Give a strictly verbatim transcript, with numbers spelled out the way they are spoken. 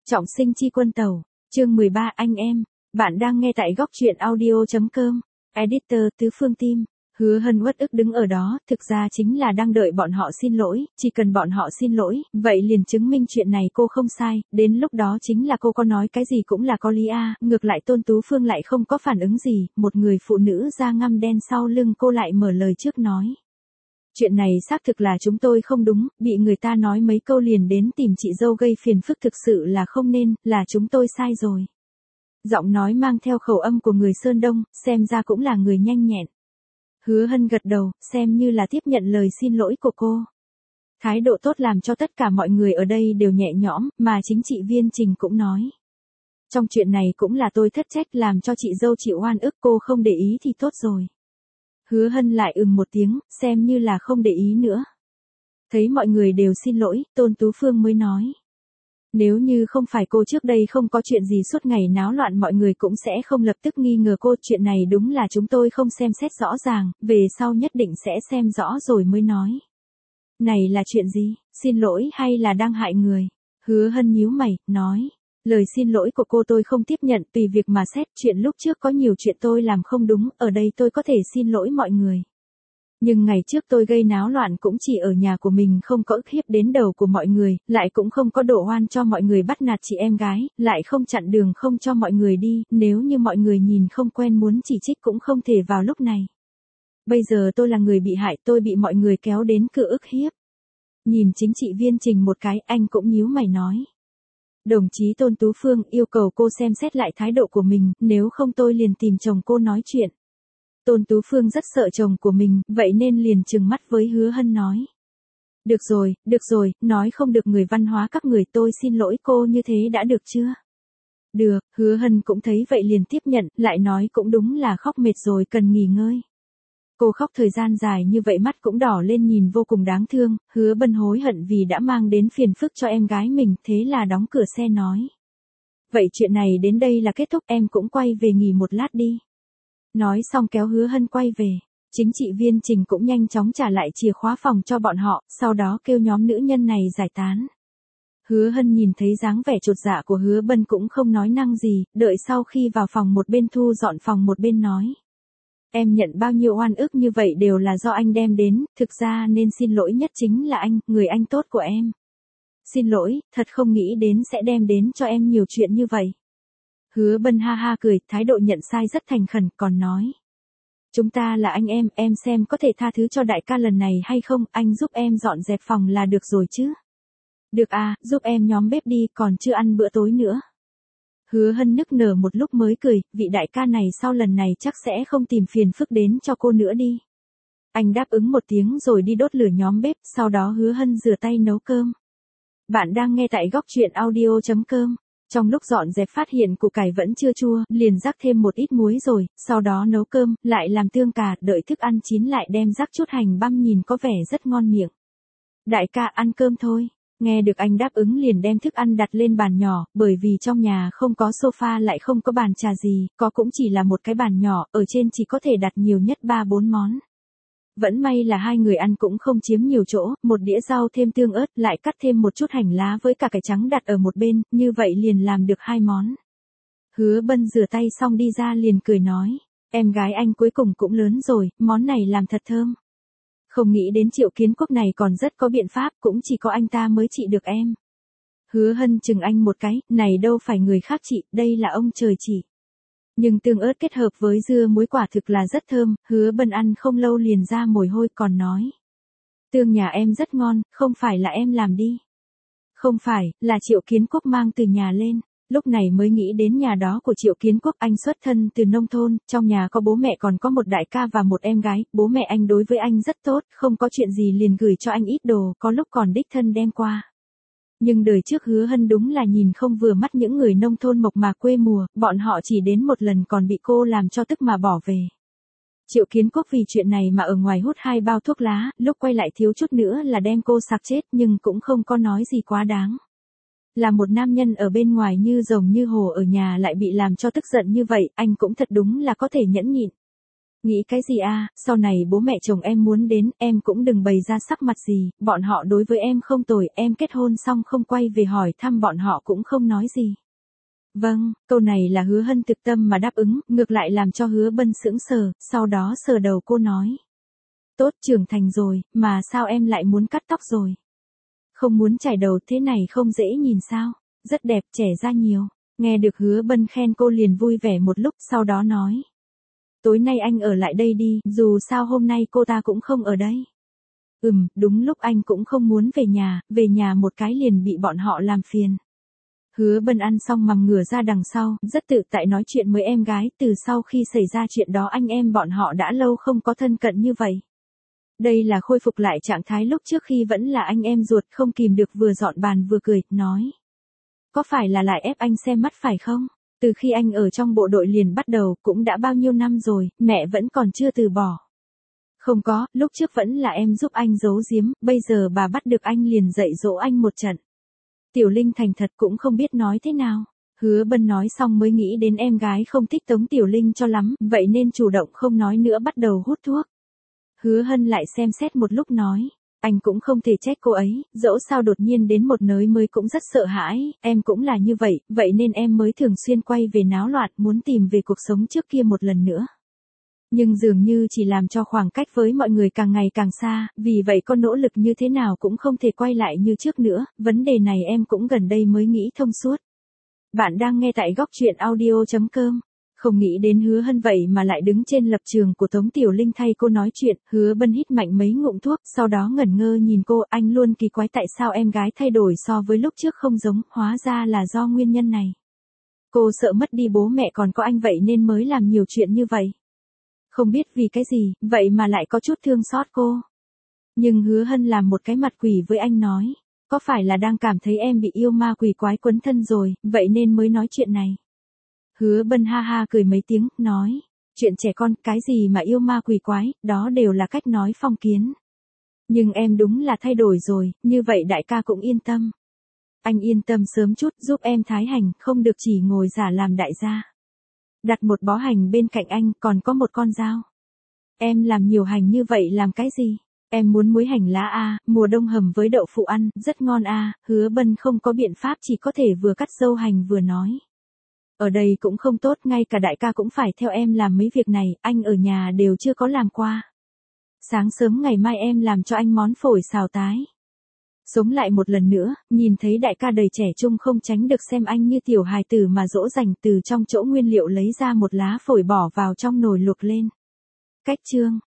Trọng sinh chi quân tàu, chương mười ba anh em, bạn đang nghe tại góc truyện audio.com, editor Tứ Phương Tim. Hứa Hân uất ức đứng ở đó, thực ra chính là đang đợi bọn họ xin lỗi, chỉ cần bọn họ xin lỗi, vậy liền chứng minh chuyện này cô không sai, đến lúc đó chính là cô có nói cái gì cũng là có lý a. Ngược lại Tôn Tú Phương lại không có phản ứng gì, một người phụ nữ da ngăm đen sau lưng cô lại mở lời trước nói. Chuyện này xác thực là chúng tôi không đúng, bị người ta nói mấy câu liền đến tìm chị dâu gây phiền phức thực sự là không nên, là chúng tôi sai rồi. Giọng nói mang theo khẩu âm của người Sơn Đông, xem ra cũng là người nhanh nhẹn. Hứa Hân gật đầu, xem như là tiếp nhận lời xin lỗi của cô. Thái độ tốt làm cho tất cả mọi người ở đây đều nhẹ nhõm, mà chính trị viên Trình cũng nói. Trong chuyện này cũng là tôi thất trách làm cho chị dâu chịu oan ức, cô không để ý thì tốt rồi. Hứa Hân lại ừm một tiếng, xem như là không để ý nữa. Thấy mọi người đều xin lỗi, Tôn Tú Phương mới nói. Nếu như không phải cô trước đây không có chuyện gì suốt ngày náo loạn, mọi người cũng sẽ không lập tức nghi ngờ cô. Chuyện này đúng là chúng tôi không xem xét rõ ràng, về sau nhất định sẽ xem rõ rồi mới nói. Này là chuyện gì, xin lỗi hay là đang hại người? Hứa Hân nhíu mày, nói. Lời xin lỗi của cô tôi không tiếp nhận, tùy việc mà xét, chuyện lúc trước có nhiều chuyện tôi làm không đúng, ở đây tôi có thể xin lỗi mọi người. Nhưng ngày trước tôi gây náo loạn cũng chỉ ở nhà của mình, không có ức hiếp đến đầu của mọi người, lại cũng không có đổ oan cho mọi người bắt nạt chị em gái, lại không chặn đường không cho mọi người đi, nếu như mọi người nhìn không quen muốn chỉ trích cũng không thể vào lúc này. Bây giờ tôi là người bị hại, tôi bị mọi người kéo đến cửa ức hiếp. Nhìn chính trị viên Trình một cái, anh cũng nhíu mày nói. Đồng chí Tôn Tú Phương, yêu cầu cô xem xét lại thái độ của mình, nếu không tôi liền tìm chồng cô nói chuyện. Tôn Tú Phương rất sợ chồng của mình, vậy nên liền trừng mắt với Hứa Hân nói. Được rồi, được rồi, nói không được người văn hóa các người, tôi xin lỗi cô, như thế đã được chưa? Được, Hứa Hân cũng thấy vậy liền tiếp nhận, lại nói cũng đúng là khóc mệt rồi, cần nghỉ ngơi. Cô khóc thời gian dài như vậy mắt cũng đỏ lên, nhìn vô cùng đáng thương. Hứa Bân hối hận vì đã mang đến phiền phức cho em gái mình, thế là đóng cửa xe nói. Vậy chuyện này đến đây là kết thúc, em cũng quay về nghỉ một lát đi. Nói xong kéo Hứa Hân quay về. Chính trị viên Trình cũng nhanh chóng trả lại chìa khóa phòng cho bọn họ, sau đó kêu nhóm nữ nhân này giải tán. Hứa Hân nhìn thấy dáng vẻ chột dạ của Hứa Bân cũng không nói năng gì, đợi sau khi vào phòng một bên thu dọn phòng một bên nói. Em nhận bao nhiêu oan ức như vậy đều là do anh đem đến, thực ra nên xin lỗi nhất chính là anh, người anh tốt của em. Xin lỗi, thật không nghĩ đến sẽ đem đến cho em nhiều chuyện như vậy. Hứa Bân ha ha cười, thái độ nhận sai rất thành khẩn, còn nói. Chúng ta là anh em, em xem có thể tha thứ cho đại ca lần này hay không, anh giúp em dọn dẹp phòng là được rồi chứ. Được à, giúp em nhóm bếp đi, còn chưa ăn bữa tối nữa. Hứa Hân nức nở một lúc mới cười, vị đại ca này sau lần này chắc sẽ không tìm phiền phức đến cho cô nữa đi. Anh đáp ứng một tiếng rồi đi đốt lửa nhóm bếp, sau đó Hứa Hân rửa tay nấu cơm. Bạn đang nghe tại góc truyện audio.com. Trong lúc dọn dẹp phát hiện củ cải vẫn chưa chua, liền rắc thêm một ít muối rồi, sau đó nấu cơm, lại làm tương cà, đợi thức ăn chín lại đem rắc chút hành băm, nhìn có vẻ rất ngon miệng. Đại ca ăn cơm thôi. Nghe được anh đáp ứng liền đem thức ăn đặt lên bàn nhỏ, bởi vì trong nhà không có sofa lại không có bàn trà gì, có cũng chỉ là một cái bàn nhỏ, ở trên chỉ có thể đặt nhiều nhất ba bốn món. Vẫn may là hai người ăn cũng không chiếm nhiều chỗ, một đĩa rau thêm tương ớt, lại cắt thêm một chút hành lá với cả cải trắng đặt ở một bên, như vậy liền làm được hai món. Hứa Bân rửa tay xong đi ra liền cười nói, em gái anh cuối cùng cũng lớn rồi, món này làm thật thơm. Không nghĩ đến Triệu Kiến Quốc này còn rất có biện pháp, cũng chỉ có anh ta mới trị được em. Hứa Hân chừng anh một cái, này đâu phải người khác trị, đây là ông trời chỉ. Nhưng tương ớt kết hợp với dưa muối quả thực là rất thơm, Hứa Bân ăn không lâu liền ra mồ hôi còn nói. Tương nhà em rất ngon, không phải là em làm đi. Không phải, là Triệu Kiến Quốc mang từ nhà lên. Lúc này mới nghĩ đến nhà đó của Triệu Kiến Quốc, anh xuất thân từ nông thôn, trong nhà có bố mẹ còn có một đại ca và một em gái, bố mẹ anh đối với anh rất tốt, không có chuyện gì liền gửi cho anh ít đồ, có lúc còn đích thân đem qua. Nhưng đời trước Hứa Hân đúng là nhìn không vừa mắt những người nông thôn mộc mạc quê mùa, bọn họ chỉ đến một lần còn bị cô làm cho tức mà bỏ về. Triệu Kiến Quốc vì chuyện này mà ở ngoài hút hai bao thuốc lá, lúc quay lại thiếu chút nữa là đem cô sặc chết, nhưng cũng không có nói gì quá đáng. Là một nam nhân ở bên ngoài như rồng như hổ, ở nhà lại bị làm cho tức giận như vậy, anh cũng thật đúng là có thể nhẫn nhịn. Nghĩ cái gì a, sau này bố mẹ chồng em muốn đến, em cũng đừng bày ra sắc mặt gì, bọn họ đối với em không tồi, em kết hôn xong không quay về hỏi thăm bọn họ cũng không nói gì. Vâng, câu này là Hứa Hân thực tâm mà đáp ứng, ngược lại làm cho Hứa Bân sững sờ, sau đó sờ đầu cô nói. Tốt, trưởng thành rồi, mà sao em lại muốn cắt tóc rồi? Không muốn chải đầu, thế này không dễ nhìn sao? Rất đẹp, trẻ ra nhiều. Nghe được Hứa Bân khen cô liền vui vẻ một lúc, sau đó nói. Tối nay anh ở lại đây đi, dù sao hôm nay cô ta cũng không ở đây. Ừm, đúng lúc anh cũng không muốn về nhà, về nhà một cái liền bị bọn họ làm phiền. Hứa Bân ăn xong mằm ngửa ra đằng sau, rất tự tại nói chuyện với em gái, từ sau khi xảy ra chuyện đó anh em bọn họ đã lâu không có thân cận như vậy. Đây là khôi phục lại trạng thái lúc trước khi vẫn là anh em ruột, không kìm được vừa dọn bàn vừa cười, nói. Có phải là lại ép anh xem mắt phải không? Từ khi anh ở trong bộ đội liền bắt đầu, cũng đã bao nhiêu năm rồi, mẹ vẫn còn chưa từ bỏ. Không có, lúc trước vẫn là em giúp anh giấu giếm, bây giờ bà bắt được anh liền dạy dỗ anh một trận. Tiểu Linh thành thật cũng không biết nói thế nào. Hứa Bân nói xong mới nghĩ đến em gái không thích Tống Tiểu Linh cho lắm, vậy nên chủ động không nói nữa bắt đầu hút thuốc. Hứa Hân lại xem xét một lúc nói. Anh cũng không thể trách cô ấy, dẫu sao đột nhiên đến một nơi mới cũng rất sợ hãi, em cũng là như vậy, vậy nên em mới thường xuyên quay về náo loạn, muốn tìm về cuộc sống trước kia một lần nữa. Nhưng dường như chỉ làm cho khoảng cách với mọi người càng ngày càng xa, vì vậy có nỗ lực như thế nào cũng không thể quay lại như trước nữa, vấn đề này em cũng gần đây mới nghĩ thông suốt. Bạn đang nghe tại góc truyện audio chấm com. Không nghĩ đến Hứa Hân vậy mà lại đứng trên lập trường của Tống Tiểu Linh thay cô nói chuyện, Hứa Bân hít mạnh mấy ngụm thuốc, sau đó ngẩn ngơ nhìn cô, anh luôn kỳ quái tại sao em gái thay đổi so với lúc trước không giống, hóa ra là do nguyên nhân này. Cô sợ mất đi bố mẹ còn có anh vậy nên mới làm nhiều chuyện như vậy. Không biết vì cái gì, vậy mà lại có chút thương xót cô. Nhưng Hứa Hân làm một cái mặt quỷ với anh nói, có phải là đang cảm thấy em bị yêu ma quỷ quái quấn thân rồi, vậy nên mới nói chuyện này. Hứa Bân ha ha cười mấy tiếng, nói, chuyện trẻ con, cái gì mà yêu ma quỷ quái, đó đều là cách nói phong kiến. Nhưng em đúng là thay đổi rồi, như vậy đại ca cũng yên tâm. Anh yên tâm sớm chút, giúp em thái hành, không được chỉ ngồi giả làm đại gia. Đặt một bó hành bên cạnh anh, còn có một con dao. Em làm nhiều hành như vậy làm cái gì? Em muốn muối hành lá a, mùa đông hầm với đậu phụ ăn, rất ngon a. Hứa Bân không có biện pháp chỉ có thể vừa cắt dâu hành vừa nói. Ở đây cũng không tốt, ngay cả đại ca cũng phải theo em làm mấy việc này, anh ở nhà đều chưa có làm qua. Sáng sớm ngày mai em làm cho anh món phổi xào tái. Sống lại một lần nữa, nhìn thấy đại ca đầy trẻ trung không tránh được xem anh như tiểu hài tử mà dỗ dành, từ trong chỗ nguyên liệu lấy ra một lá phổi bỏ vào trong nồi luộc lên. Cách chương